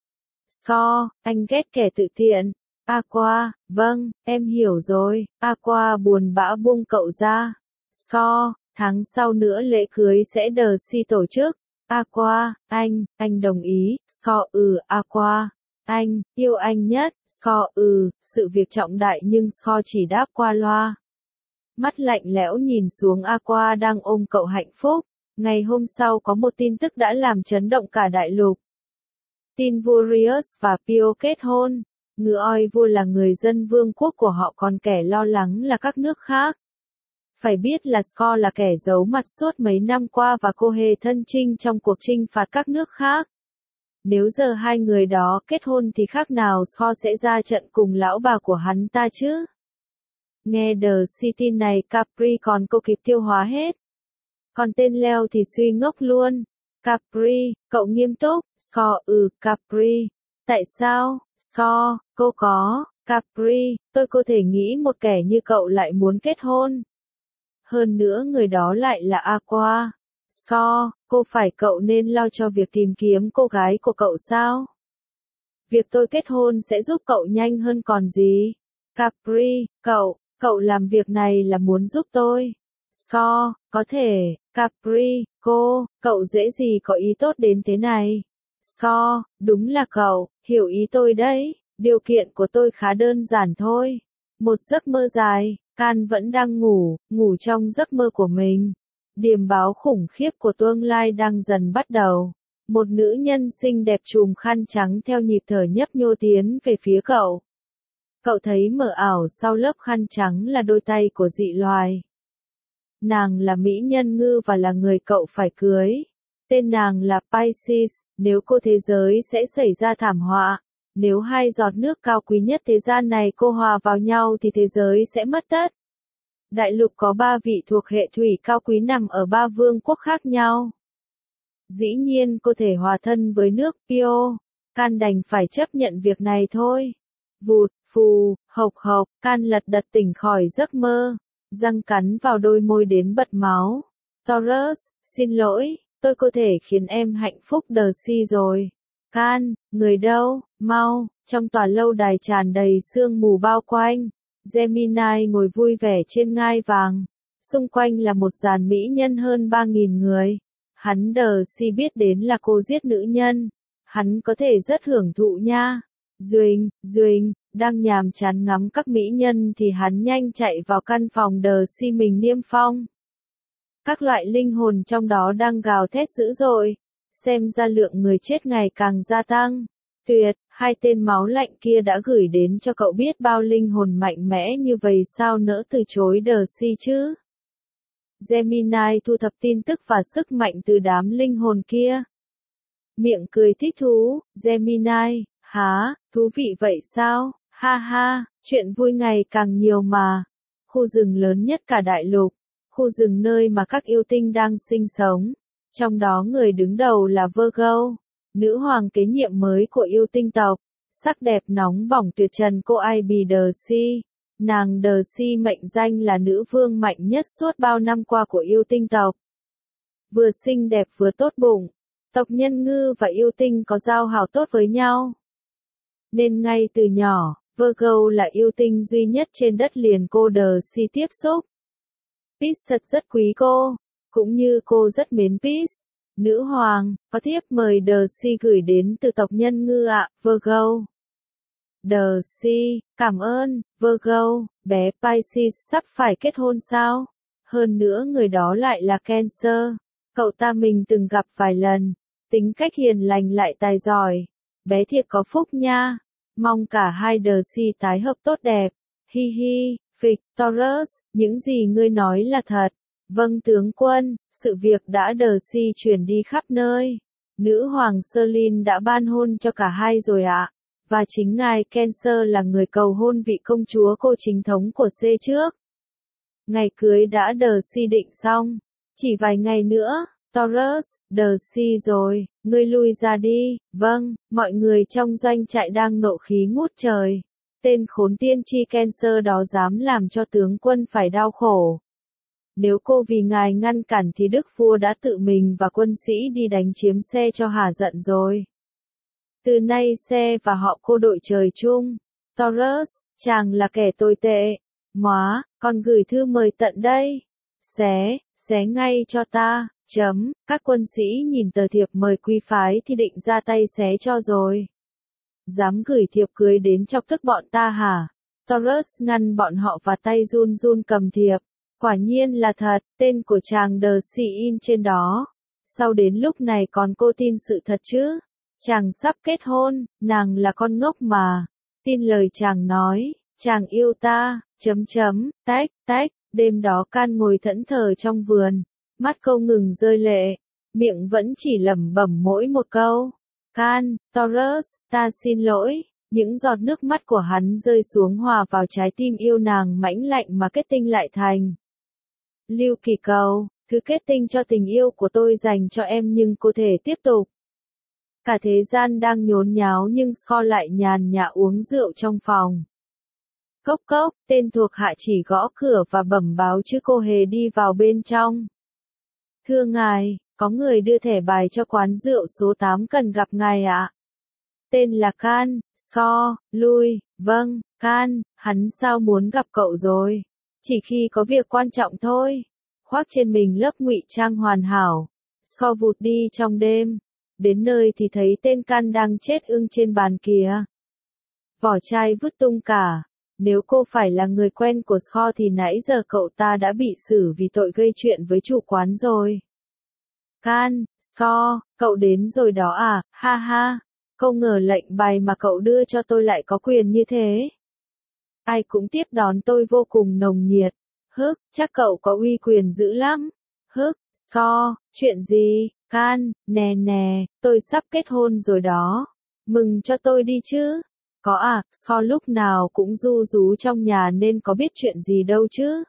Score, anh ghét kẻ tự thiện. Aqua, vâng, em hiểu rồi. Aqua buồn bã buông cậu ra. Score, tháng sau nữa lễ cưới sẽ đờ si tổ chức. Aqua, anh, anh đồng ý. Score, ừ, Aqua. Anh, yêu anh nhất. Score, ừ, sự việc trọng đại nhưng Score chỉ đáp qua loa. Mắt lạnh lẽo nhìn xuống Aqua đang ôm cậu hạnh phúc. Ngày hôm sau có một tin tức đã làm chấn động cả đại lục. Tin vua Rius và Pio kết hôn. Ngựa oi vua là người dân vương quốc của họ còn kẻ lo lắng là các nước khác. Phải biết là Score là kẻ giấu mặt suốt mấy năm qua và cô hề thân chinh trong cuộc chinh phạt các nước khác. Nếu giờ hai người đó kết hôn thì khác nào Score sẽ ra trận cùng lão bà của hắn ta chứ? Nghe The City này Capri còn cô kịp tiêu hóa hết. Còn tên Leo thì suy ngốc luôn. Capri, cậu nghiêm túc. Score, ừ, Capri. Tại sao? Score, cô có. Capri, tôi có thể nghĩ một kẻ như cậu lại muốn kết hôn. Hơn nữa người đó lại là Aqua. Score, cô phải cậu nên lo cho việc tìm kiếm cô gái của cậu sao? Việc tôi kết hôn sẽ giúp cậu nhanh hơn còn gì. Capri, cậu, cậu làm việc này là muốn giúp tôi. Score, có thể. Capri, cô, cậu dễ gì có ý tốt đến thế này. Score, đúng là cậu, hiểu ý tôi đấy, điều kiện của tôi khá đơn giản thôi. Một giấc mơ dài, Can vẫn đang ngủ, ngủ trong giấc mơ của mình. Điềm báo khủng khiếp của tương lai đang dần bắt đầu. Một nữ nhân xinh đẹp trùm khăn trắng theo nhịp thở nhấp nhô tiến về phía cậu. Cậu thấy mờ ảo sau lớp khăn trắng là đôi tay của dị loài. Nàng là mỹ nhân ngư và là người cậu phải cưới. Tên nàng là Pisces, nếu cô thế giới sẽ xảy ra thảm họa. Nếu hai giọt nước cao quý nhất thế gian này cô hòa vào nhau thì thế giới sẽ mất tất. Đại lục có ba vị thuộc hệ thủy cao quý nằm ở ba vương quốc khác nhau. Dĩ nhiên cô thể hòa thân với nước Pio. Can đành phải chấp nhận việc này thôi. Vụt, phù, hộc hộc, Can lật đật tỉnh khỏi giấc mơ. Răng cắn vào đôi môi đến bật máu. Taurus, xin lỗi, tôi có thể khiến em hạnh phúc đờ si rồi. Can, người đâu, mau, trong tòa lâu đài tràn đầy sương mù bao quanh. Gemini ngồi vui vẻ trên ngai vàng. Xung quanh là một dàn mỹ nhân hơn ba nghìn người. Hắn đờ si biết đến là cô giết nữ nhân. Hắn có thể rất hưởng thụ nha. Duỳnh, Duỳnh, đang nhàm chán ngắm các mỹ nhân thì hắn nhanh chạy vào căn phòng đờ si mình niêm phong. Các loại linh hồn trong đó đang gào thét dữ dội. Xem ra lượng người chết ngày càng gia tăng. Tuyệt, hai tên máu lạnh kia đã gửi đến cho cậu biết bao linh hồn mạnh mẽ như vậy sao nỡ từ chối đờ si chứ. Gemini thu thập tin tức và sức mạnh từ đám linh hồn kia. Miệng cười thích thú, Gemini, há, thú vị vậy sao, ha ha, chuyện vui ngày càng nhiều mà. Khu rừng lớn nhất cả đại lục, khu rừng nơi mà các yêu tinh đang sinh sống. Trong đó người đứng đầu là Virgo, nữ hoàng kế nhiệm mới của yêu tinh tộc. Sắc đẹp nóng bỏng tuyệt trần cô Ivy Đờ Si. Nàng Đờ Si mệnh danh là nữ vương mạnh nhất suốt bao năm qua của yêu tinh tộc. Vừa xinh đẹp vừa tốt bụng, tộc nhân ngư và yêu tinh có giao hảo tốt với nhau. Nên ngay từ nhỏ, Virgo là yêu tinh duy nhất trên đất liền cô Đờ Si tiếp xúc. Pisces rất quý cô, cũng như cô rất mến Pisces. Nữ hoàng, có thiếp mời Đờ Si gửi đến từ tộc nhân ngư ạ, Virgo. Đờ Si, cảm ơn, Virgo, bé Pisces sắp phải kết hôn sao? Hơn nữa người đó lại là Cancer. Cậu ta mình từng gặp vài lần, tính cách hiền lành lại tài giỏi. Bé thiệt có phúc nha. Mong cả hai Đờ Si tái hợp tốt đẹp. Hi hi, phịch, Taurus, những gì ngươi nói là thật. Vâng tướng quân, sự việc đã Đờ Si truyền đi khắp nơi. Nữ hoàng Serlin đã ban hôn cho cả hai rồi ạ. Và chính ngài Cancer là người cầu hôn vị công chúa cô chính thống của C trước. Ngày cưới đã Đờ Si định xong. Chỉ vài ngày nữa, Taurus, Đờ Si rồi, ngươi lui ra đi. Vâng, mọi người trong doanh trại đang nộ khí ngút trời. Tên khốn tiên tri Cancer đó dám làm cho tướng quân phải đau khổ. Nếu cô vì ngài ngăn cản thì đức vua đã tự mình và quân sĩ đi đánh chiếm xe cho hả giận rồi. Từ nay xe và họ cô đội trời chung. Taurus, chàng là kẻ tồi tệ. Móa, con gửi thư mời tận đây. Xé, xé ngay cho ta. Chấm, các quân sĩ nhìn tờ thiệp mời quý phái thì định ra tay xé cho rồi. Dám gửi thiệp cưới đến chọc tức bọn ta hả? Taurus ngăn bọn họ và tay run run cầm thiệp. Quả nhiên là thật, tên của chàng Đờ Si in trên đó. Sau đến lúc này còn cô tin sự thật chứ? Chàng sắp kết hôn, nàng là con ngốc mà. Tin lời chàng nói, chàng yêu ta, chấm chấm, tách, tách. Đêm đó Can ngồi thẫn thờ trong vườn, mắt không ngừng rơi lệ, miệng vẫn chỉ lẩm bẩm mỗi một câu. Can, Taurus, ta xin lỗi. Những giọt nước mắt của hắn rơi xuống hòa vào trái tim yêu nàng mãnh lạnh mà kết tinh lại thành. Lưu Kỳ cầu, thứ kết tinh cho tình yêu của tôi dành cho em nhưng cô thể tiếp tục. Cả thế gian đang nhốn nháo nhưng Scott lại nhàn nhã uống rượu trong phòng. Cốc cốc, tên thuộc hạ chỉ gõ cửa và bẩm báo chứ cô hề đi vào bên trong. Thưa ngài, có người đưa thẻ bài cho quán rượu số tám cần gặp ngài ạ. Tên là Can, Scott, lui, vâng, Can, hắn sao muốn gặp cậu rồi. Chỉ khi có việc quan trọng thôi. Khoác trên mình lớp ngụy trang hoàn hảo. Scott vụt đi trong đêm. Đến nơi thì thấy tên Can đang chết ưng trên bàn kìa. Vỏ chai vứt tung cả. Nếu cô phải là người quen của Scott thì nãy giờ cậu ta đã bị xử vì tội gây chuyện với chủ quán rồi. Can, Scott, cậu đến rồi đó à, ha ha. Không ngờ lệnh bài mà cậu đưa cho tôi lại có quyền như thế. Ai cũng tiếp đón tôi vô cùng nồng nhiệt. Hức, chắc cậu có uy quyền dữ lắm. Hức, Scott, chuyện gì? Can, nè nè, tôi sắp kết hôn rồi đó. Mừng cho tôi đi chứ. Có à, Scott lúc nào cũng ru rú trong nhà nên có biết chuyện gì đâu chứ.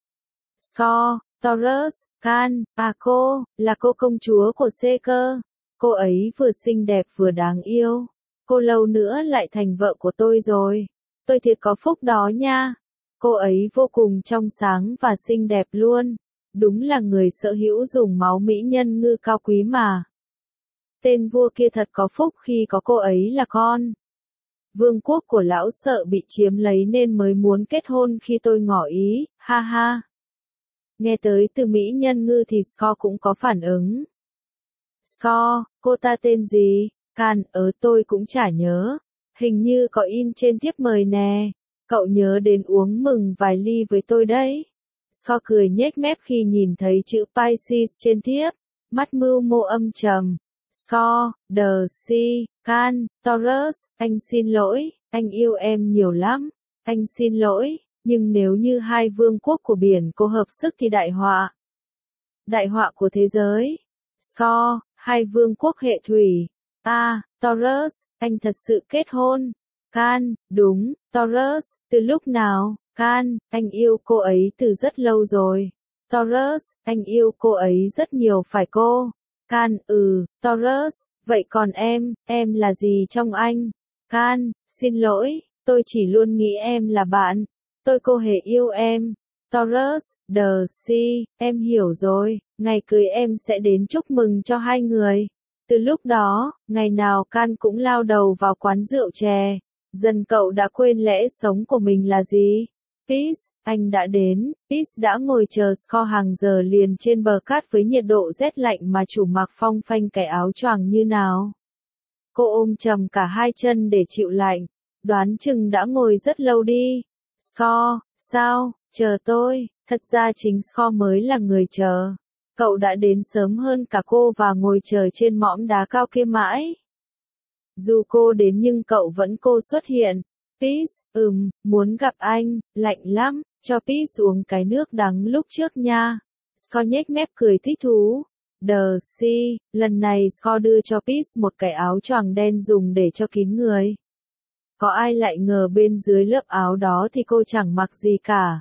Scott, Taurus, Can, à cô, là cô công chúa của C cơ. Cô ấy vừa xinh đẹp vừa đáng yêu. Cô lâu nữa lại thành vợ của tôi rồi. Tôi thiệt có phúc đó nha. Cô ấy vô cùng trong sáng và xinh đẹp luôn. Đúng là người sở hữu dùng máu mỹ nhân ngư cao quý mà. Tên vua kia thật có phúc khi có cô ấy là con. Vương quốc của lão sợ bị chiếm lấy nên mới muốn kết hôn khi tôi ngỏ ý, ha ha. Nghe tới từ mỹ nhân ngư thì Scott cũng có phản ứng. Scott, cô ta tên gì? Can, ớ tôi cũng chả nhớ. Hình như có in trên thiếp mời nè. Cậu nhớ đến uống mừng vài ly với tôi đấy. Scott cười nhếch mép khi nhìn thấy chữ Pisces trên thiếp. Mắt mưu mô âm trầm. Scott, The Sea, Can, Taurus, anh xin lỗi, anh yêu em nhiều lắm. Anh xin lỗi, nhưng nếu như hai vương quốc của biển cô hợp sức thì đại họa. Đại họa của thế giới. Scott, hai vương quốc hệ thủy. À, Taurus, anh thật sự kết hôn. Can, đúng, Taurus, từ lúc nào? Can, anh yêu cô ấy từ rất lâu rồi. Taurus, anh yêu cô ấy rất nhiều phải cô? Can, ừ, Taurus, vậy còn em, em là gì trong anh? Can, xin lỗi, tôi chỉ luôn nghĩ em là bạn. Tôi cô hề yêu em. Taurus, The Sea, em hiểu rồi, ngày cưới em sẽ đến chúc mừng cho hai người. Từ lúc đó, ngày nào Can cũng lao đầu vào quán rượu chè. Dần cậu đã quên lẽ sống của mình là gì? Peace, anh đã đến. Peace đã ngồi chờ Scott hàng giờ liền trên bờ cát với nhiệt độ rét lạnh mà chủ mặc phong phanh cái áo choàng như nào. Cô ôm chầm cả hai chân để chịu lạnh. Đoán chừng đã ngồi rất lâu đi. Scott, sao, chờ tôi, thật ra chính Scott mới là người chờ. Cậu đã đến sớm hơn cả cô và ngồi chờ trên mỏm đá cao kia mãi. Dù cô đến nhưng cậu vẫn cô xuất hiện. Peace, ừm, muốn gặp anh, lạnh lắm, cho Peace uống cái nước đắng lúc trước nha. Scott nhếch mép cười thích thú. The Sea, lần này Scott đưa cho Peace một cái áo choàng đen dùng để cho kín người. Có ai lại ngờ bên dưới lớp áo đó thì cô chẳng mặc gì cả.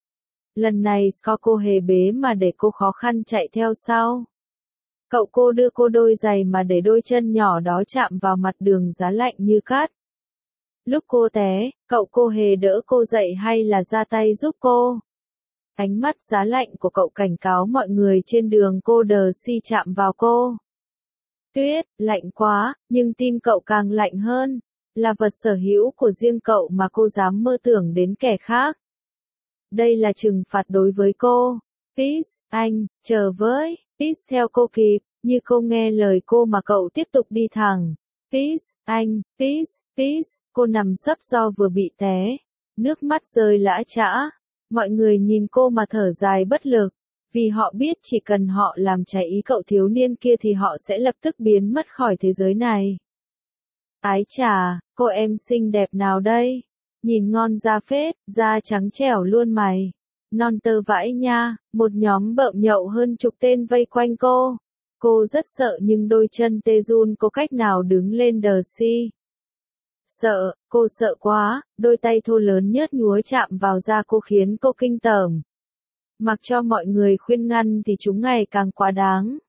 Lần này Scott cô hề bế mà để cô khó khăn chạy theo sau. Cậu cô đưa cô đôi giày mà để đôi chân nhỏ đó chạm vào mặt đường giá lạnh như cát. Lúc cô té, cậu cô hề đỡ cô dậy hay là ra tay giúp cô? Ánh mắt giá lạnh của cậu cảnh cáo mọi người trên đường cô The Sea chạm vào cô. Tuyết, lạnh quá, nhưng tim cậu càng lạnh hơn. Là vật sở hữu của riêng cậu mà cô dám mơ tưởng đến kẻ khác. Đây là trừng phạt đối với cô. Peace, anh, chờ với. Peace theo cô kịp, như cô nghe lời cô mà cậu tiếp tục đi thẳng. Peace, anh, Peace, Peace, cô nằm sấp do vừa bị té. Nước mắt rơi lã chã. Mọi người nhìn cô mà thở dài bất lực. Vì họ biết chỉ cần họ làm trái ý cậu thiếu niên kia thì họ sẽ lập tức biến mất khỏi thế giới này. Ái chà, cô em xinh đẹp nào đây? Nhìn ngon da phết, da trắng trẻo luôn mày. Non tơ vãi nha, một nhóm bợm nhậu hơn chục tên vây quanh cô. Cô rất sợ nhưng đôi chân tê run có cách nào đứng lên The Sea. Sợ, cô sợ quá, đôi tay thô lớn nhớt nhúa chạm vào da cô khiến cô kinh tởm. Mặc cho mọi người khuyên ngăn thì chúng ngày càng quá đáng.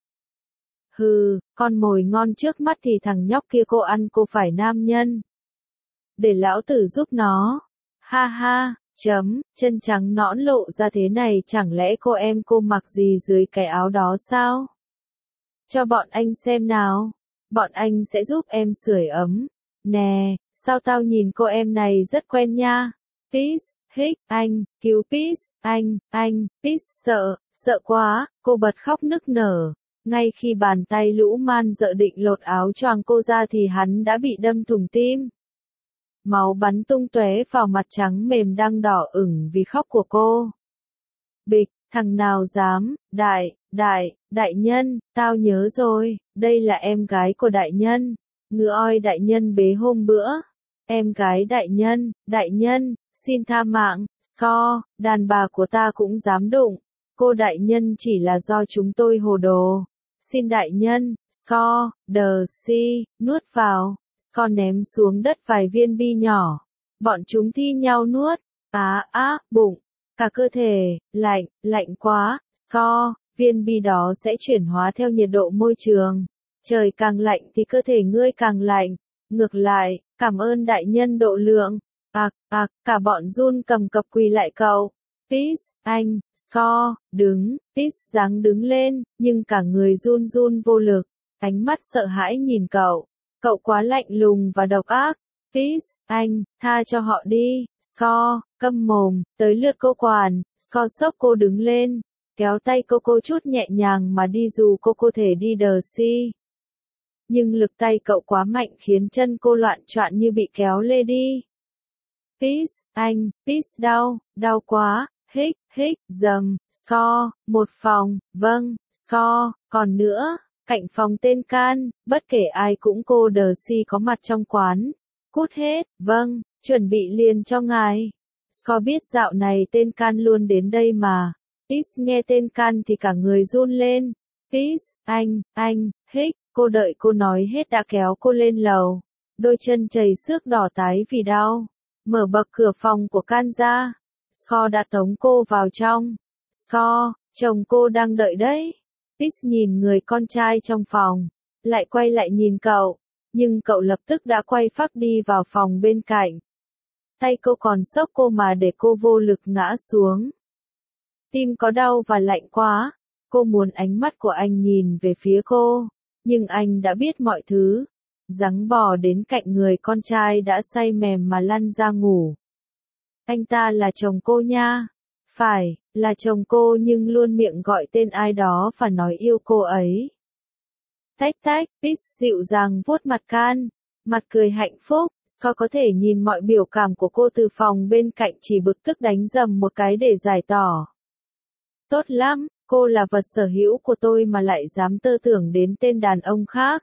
Hừ, con mồi ngon trước mắt thì thằng nhóc kia cô ăn cô phải nam nhân. Để lão tử giúp nó. Ha ha, chấm, chân trắng nõn lộ ra thế này chẳng lẽ cô em cô mặc gì dưới cái áo đó sao? Cho bọn anh xem nào. Bọn anh sẽ giúp em sưởi ấm. Nè, sao tao nhìn cô em này rất quen nha. Peace, hích, anh, cứu Peace, anh, anh, Peace sợ, sợ quá, cô bật khóc nức nở. Ngay khi bàn tay lũ man dợ định lột áo choàng cô ra thì hắn đã bị đâm thủng tim. Máu bắn tung tóe vào mặt trắng mềm đang đỏ ửng vì khóc của cô. Bịch, thằng nào dám, đại, đại, đại nhân, tao nhớ rồi, đây là em gái của đại nhân. Ngựa oi đại nhân bế hôm bữa. Em gái đại nhân, đại nhân, xin tha mạng, Scott, đàn bà của ta cũng dám đụng. Cô đại nhân chỉ là do chúng tôi hồ đồ. Xin đại nhân, Score, the sea, nuốt vào. Score ném xuống đất vài viên bi nhỏ. Bọn chúng thi nhau nuốt. Á á, bụng. Cả cơ thể, lạnh, lạnh quá. Score, viên bi đó sẽ chuyển hóa theo nhiệt độ môi trường. Trời càng lạnh thì cơ thể ngươi càng lạnh. Ngược lại, cảm ơn đại nhân độ lượng. Ạc, ạc, cả bọn run cầm cập quỳ lại cậu. Peace, anh, Score, đứng, Peace dáng đứng lên, nhưng cả người run run vô lực, ánh mắt sợ hãi nhìn cậu. Cậu quá lạnh lùng và độc ác. Peace, anh, tha cho họ đi. Score, câm mồm, tới lượt cô quản. Score sốc cô đứng lên, kéo tay cô cô chút nhẹ nhàng mà đi dù cô cô thể đi đờ si. Nhưng lực tay cậu quá mạnh khiến chân cô loạn choạng như bị kéo lê đi. Peace, anh, Peace đau, đau quá, hích, hích, dầm, Score, một phòng, vâng, Score, còn nữa, cạnh phòng tên can, bất kể ai cũng cô đờ si có mặt trong quán. Cút hết, vâng, chuẩn bị liền cho ngài. Score biết dạo này tên can luôn đến đây mà. Peace nghe tên can thì cả người run lên. Peace, anh, anh, hích, cô đợi cô nói hết đã kéo cô lên lầu. Đôi chân chảy xước đỏ tái vì đau. Mở bậc cửa phòng của can ra. Score đã tống cô vào trong. Score, chồng cô đang đợi đấy. Peace nhìn người con trai trong phòng. Lại quay lại nhìn cậu. Nhưng cậu lập tức đã quay phác đi vào phòng bên cạnh. Tay cô còn xốc cô mà để cô vô lực ngã xuống. Tim có đau và lạnh quá. Cô muốn ánh mắt của anh nhìn về phía cô. Nhưng anh đã biết mọi thứ. Giắng bò đến cạnh người con trai đã say mềm mà lăn ra ngủ. Anh ta là chồng cô nha. Phải, là chồng cô nhưng luôn miệng gọi tên ai đó và nói yêu cô ấy. Tách tách, Peace dịu dàng vuốt mặt can. Mặt cười hạnh phúc, Score có thể nhìn mọi biểu cảm của cô từ phòng bên cạnh chỉ bực tức đánh dầm một cái để giải tỏ. Tốt lắm, cô là vật sở hữu của tôi mà lại dám tơ tưởng đến tên đàn ông khác.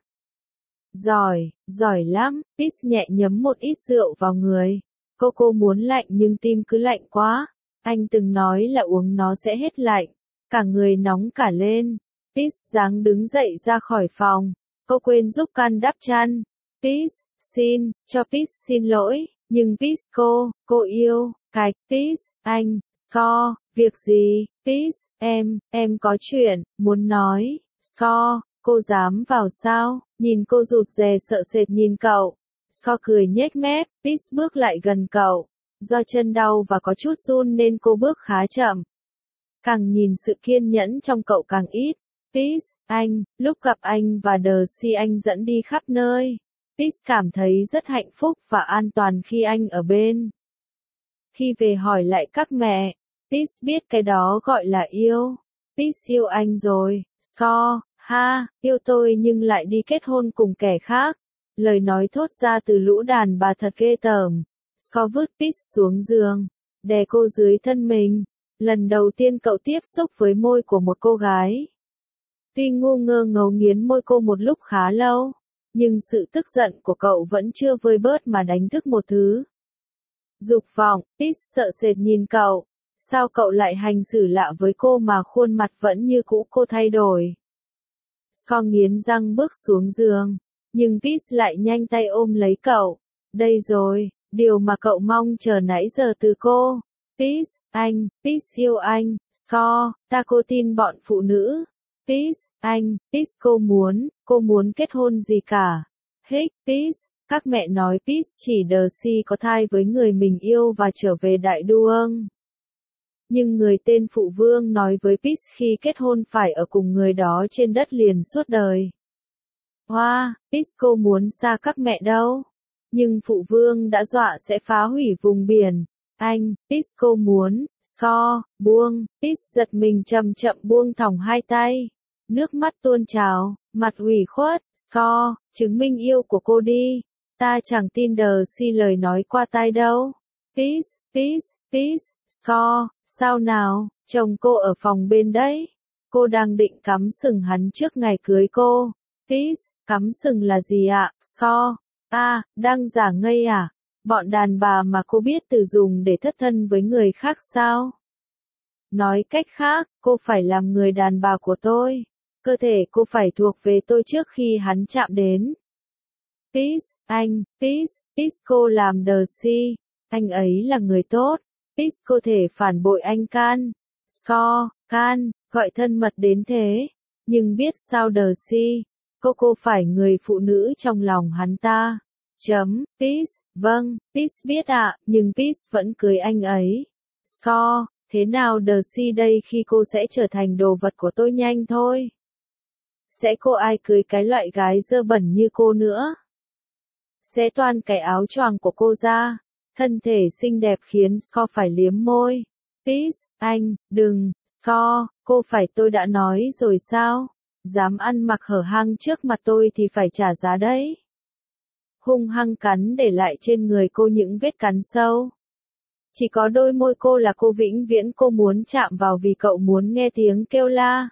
Giỏi, giỏi lắm, Peace nhẹ nhấm một ít rượu vào người. Cô cô muốn lạnh nhưng tim cứ lạnh quá. Anh từng nói là uống nó sẽ hết lạnh. Cả người nóng cả lên. Peace dáng đứng dậy ra khỏi phòng. Cô quên giúp can đắp chăn. Peace, xin, cho Peace xin lỗi. Nhưng Peace cô, cô yêu, cạch, Peace, anh, Score, việc gì, Peace, em, em có chuyện, muốn nói, Score, cô dám vào sao, nhìn cô rụt rè sợ sệt nhìn cậu. Score cười nhếch mép, Peace bước lại gần cậu. Do chân đau và có chút run nên cô bước khá chậm. Càng nhìn sự kiên nhẫn trong cậu càng ít. Peace, anh, lúc gặp anh và đờ si anh dẫn đi khắp nơi. Peace cảm thấy rất hạnh phúc và an toàn khi anh ở bên. Khi về hỏi lại các mẹ, Peace biết cái đó gọi là yêu. Peace yêu anh rồi, Score, ha, yêu tôi nhưng lại đi kết hôn cùng kẻ khác. Lời nói thốt ra từ lũ đàn bà thật ghê tởm. Score vứt Peace xuống giường, đè cô dưới thân mình. Lần đầu tiên cậu tiếp xúc với môi của một cô gái. Tuy ngu ngơ ngấu nghiến môi cô một lúc khá lâu, nhưng sự tức giận của cậu vẫn chưa vơi bớt mà đánh thức một thứ. Dục vọng, Peace sợ sệt nhìn cậu. Sao cậu lại hành xử lạ với cô mà khuôn mặt vẫn như cũ cô thay đổi. Score nghiến răng bước xuống giường, nhưng Peace lại nhanh tay ôm lấy cậu. Đây rồi, điều mà cậu mong chờ nãy giờ từ cô. Peace, anh, Peace yêu anh, Score, ta cô tin bọn phụ nữ. Peace, anh, Peace cô muốn, cô muốn kết hôn gì cả. Hích, Peace, các mẹ nói Peace chỉ đờ si có thai với người mình yêu và trở về Đại Đuông. Nhưng người tên Phụ Vương nói với Peace khi kết hôn phải ở cùng người đó trên đất liền suốt đời. Hoa, wow, Peace cô muốn xa các mẹ đâu. Nhưng Phụ Vương đã dọa sẽ phá hủy vùng biển. Anh, Peace cô muốn, Score, buông, Peace giật mình chậm chậm buông thõng hai tay. Nước mắt tuôn trào, mặt ủy khuất, Score, chứng minh yêu của cô đi. Ta chẳng tin đờ si lời nói qua tai đâu. Peace, Peace, Peace, Score, sao nào, chồng cô ở phòng bên đấy. Cô đang định cắm sừng hắn trước ngày cưới cô. Peace, cắm sừng là gì ạ, Score? À, đang giả ngây à? Bọn đàn bà mà cô biết từ dùng để thất thân với người khác sao? Nói cách khác, cô phải làm người đàn bà của tôi. cơ thể cô phải thuộc về tôi trước khi hắn chạm đến. Peace, anh, Peace, Peace cô làm Darcy, anh ấy là người tốt. Peace cô thể phản bội anh Can. Score, Can, gọi thân mật đến thế. Nhưng biết sao Darcy, cô cô phải người phụ nữ trong lòng hắn ta. Chấm, Peace, vâng, Peace biết ạ, à, nhưng Peace vẫn cưới anh ấy. Score, thế nào Darcy đây khi cô sẽ trở thành đồ vật của tôi nhanh thôi. Sẽ cô ai cưới cái loại gái dơ bẩn như cô nữa. Xé toan cái áo choàng của cô ra. Thân thể xinh đẹp khiến Score phải liếm môi. Peace, anh, đừng, Score, cô phải tôi đã nói rồi sao? Dám ăn mặc hở hang trước mặt tôi thì phải trả giá đấy. Hung hăng cắn để lại trên người cô những vết cắn sâu. Chỉ có đôi môi cô là cô vĩnh viễn cô muốn chạm vào vì cậu muốn nghe tiếng kêu la.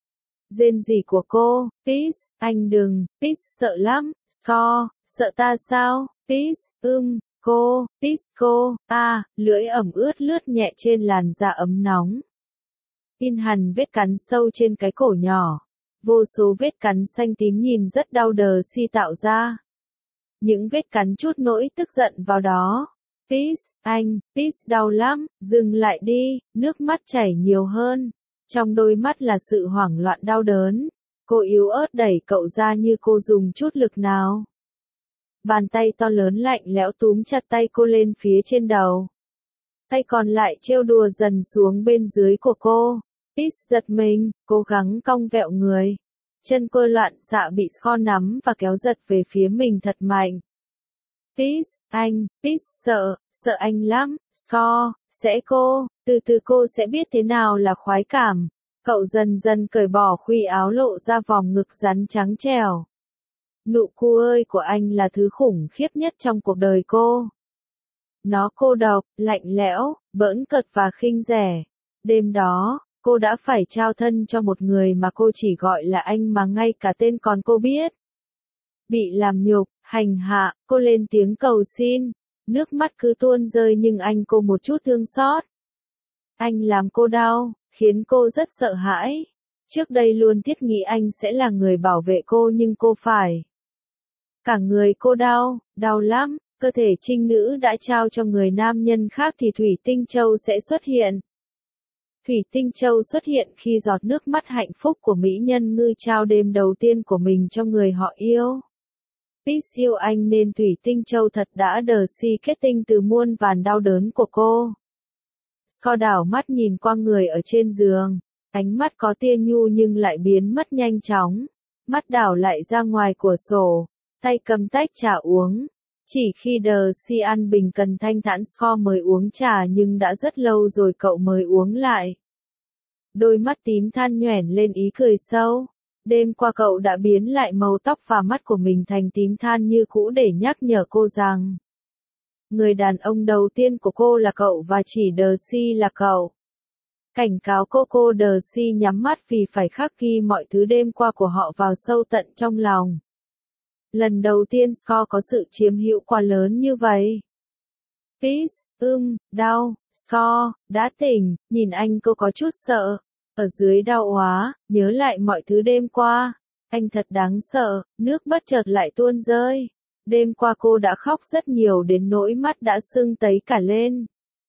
Rên rỉ của cô, Peace, anh đừng, Peace sợ lắm, Score, sợ ta sao, Peace, ưm, cô, Peace cô, à, lưỡi ẩm ướt lướt nhẹ trên làn da ấm nóng. In hằn vết cắn sâu trên cái cổ nhỏ. Vô số vết cắn xanh tím nhìn rất đau đờ si tạo ra. Những vết cắn chút nỗi tức giận vào đó. Peace, anh, Peace đau lắm, dừng lại đi, nước mắt chảy nhiều hơn. Trong đôi mắt là sự hoảng loạn đau đớn. Cô yếu ớt đẩy cậu ra như cô dùng chút lực nào. Bàn tay to lớn lạnh lẽo túm chặt tay cô lên phía trên đầu. Tay còn lại trêu đùa dần xuống bên dưới của cô. Peace giật mình, cố gắng cong vẹo người. Chân cô loạn xạ bị Score nắm và kéo giật về phía mình thật mạnh. Peace, anh, Peace sợ, sợ anh lắm, Score, sẽ cô, từ từ cô sẽ biết thế nào là khoái cảm. Cậu dần dần cởi bỏ khuy áo lộ ra vòng ngực rắn trắng trẻo. Nụ cu ơi của anh là thứ khủng khiếp nhất trong cuộc đời cô. Nó cô độc, lạnh lẽo, bỡn cợt và khinh rẻ. Đêm đó, cô đã phải trao thân cho một người mà cô chỉ gọi là anh mà ngay cả tên còn cô biết. Bị làm nhục, hành hạ, cô lên tiếng cầu xin. Nước mắt cứ tuôn rơi nhưng anh cô một chút thương xót. Anh làm cô đau, khiến cô rất sợ hãi. Trước đây luôn thiết nghĩ anh sẽ là người bảo vệ cô nhưng cô phải. Cả người cô đau, đau lắm, cơ thể trinh nữ đã trao cho người nam nhân khác thì Thủy Tinh Châu sẽ xuất hiện. Thủy Tinh Châu xuất hiện khi giọt nước mắt hạnh phúc của mỹ nhân ngư trao đêm đầu tiên của mình cho người họ yêu. Peace yêu anh nên Thủy Tinh Châu thật đã đờ si kết tinh từ muôn vàn đau đớn của cô. Score đảo mắt nhìn qua người ở trên giường, ánh mắt có tia nhu nhưng lại biến mất nhanh chóng. Mắt đảo lại ra ngoài cửa sổ, tay cầm tách trà uống. Chỉ khi Darcy ăn bình cần thanh thản Score mới uống trà nhưng đã rất lâu rồi cậu mới uống lại. Đôi mắt tím than nhoẻn lên ý cười sâu. Đêm qua cậu đã biến lại màu tóc và mắt của mình thành tím than như cũ để nhắc nhở cô rằng người đàn ông đầu tiên của cô là cậu và chỉ Darcy là cậu. Cảnh cáo cô cô Darcy nhắm mắt vì phải khắc ghi mọi thứ đêm qua của họ vào sâu tận trong lòng. Lần đầu tiên Score có sự chiếm hữu quá lớn như vậy. Peace, ưm, đau, Score, đã tỉnh, nhìn anh cô có chút sợ. Ở dưới đau óa, nhớ lại mọi thứ đêm qua. Anh thật đáng sợ, nước bất chợt lại tuôn rơi. Đêm qua cô đã khóc rất nhiều đến nỗi mắt đã sưng tấy cả lên.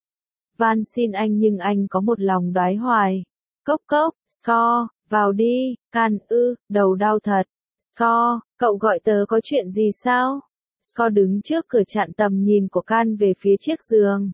Van xin anh nhưng anh có một lòng đoái hoài. Cốc cốc, Score, vào đi, Can ư, đầu đau thật. Score, cậu gọi tớ có chuyện gì sao? Score đứng trước cửa chặn tầm nhìn của Can về phía chiếc giường.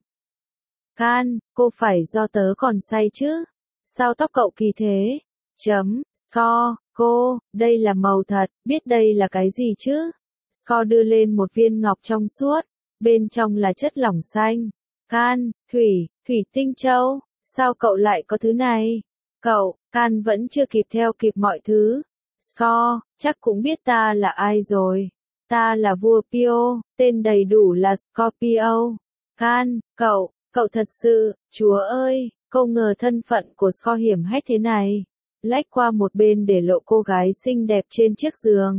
Can, cô phải do tớ còn say chứ? Sao tóc cậu kỳ thế? Chấm, Score, cô, đây là màu thật, biết đây là cái gì chứ? Score đưa lên một viên ngọc trong suốt, bên trong là chất lỏng xanh. Can, Thủy, Thủy Tinh Châu, sao cậu lại có thứ này? Cậu, Can vẫn chưa kịp theo kịp mọi thứ. Score, chắc cũng biết ta là ai rồi. Ta là vua Pio, tên đầy đủ là Scorpio. Can, cậu, cậu thật sự, chúa ơi, không ngờ thân phận của Score hiểm hách thế này. Lách qua một bên để lộ cô gái xinh đẹp trên chiếc giường.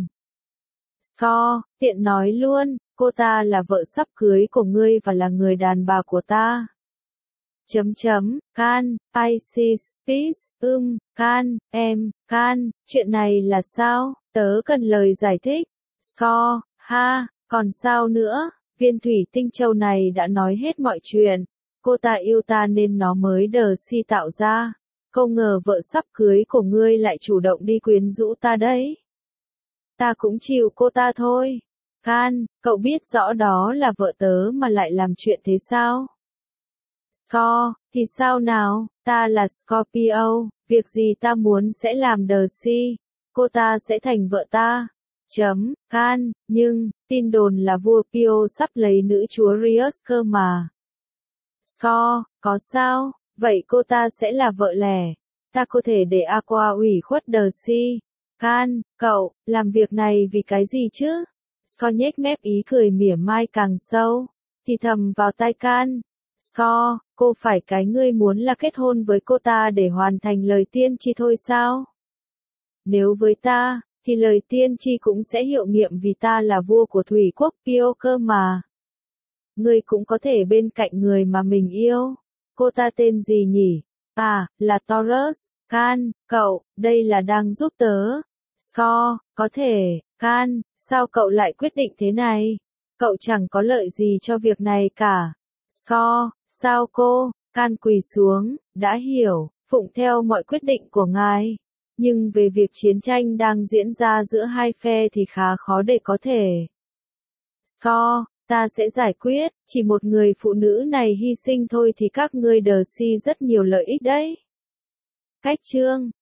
Score, tiện nói luôn, cô ta là vợ sắp cưới của ngươi và là người đàn bà của ta. Chấm chấm, can, Pisces, peace, ưm, can, em, can, chuyện này là sao? Tớ cần lời giải thích. Score, ha, còn sao nữa? Viên thủy tinh châu này đã nói hết mọi chuyện. Cô ta yêu ta nên nó mới đờ si tạo ra. Không ngờ vợ sắp cưới của ngươi lại chủ động đi quyến rũ ta đấy. Ta cũng chịu cô ta thôi. Can, cậu biết rõ đó là vợ tớ mà lại làm chuyện thế sao? Score, thì sao nào, ta là Scorpio, việc gì ta muốn sẽ làm đờ si, cô ta sẽ thành vợ ta. Chấm, Can, nhưng, tin đồn là vua Pio sắp lấy nữ chúa Rios cơ mà. Score, có sao, vậy cô ta sẽ là vợ lẻ, ta có thể để Aqua ủy khuất đờ si. Can, cậu, làm việc này vì cái gì chứ? Score nhếch mép ý cười mỉa mai càng sâu, thì thầm vào tai Can. Score, cô phải cái ngươi muốn là kết hôn với cô ta để hoàn thành lời tiên tri thôi sao? Nếu với ta, thì lời tiên tri cũng sẽ hiệu nghiệm vì ta là vua của thủy quốc Pio cơ mà. Ngươi cũng có thể bên cạnh người mà mình yêu. Cô ta tên gì nhỉ? À, là Taurus. Can, cậu, đây là đang giúp tớ. Score, có thể. Can, sao cậu lại quyết định thế này? Cậu chẳng có lợi gì cho việc này cả. Score, sao cô? Can quỳ xuống, đã hiểu, phụng theo mọi quyết định của ngài. Nhưng về việc chiến tranh đang diễn ra giữa hai phe thì khá khó để có thể. Score, ta sẽ giải quyết, chỉ một người phụ nữ này hy sinh thôi thì các ngươi đờ si rất nhiều lợi ích đấy. Cách chương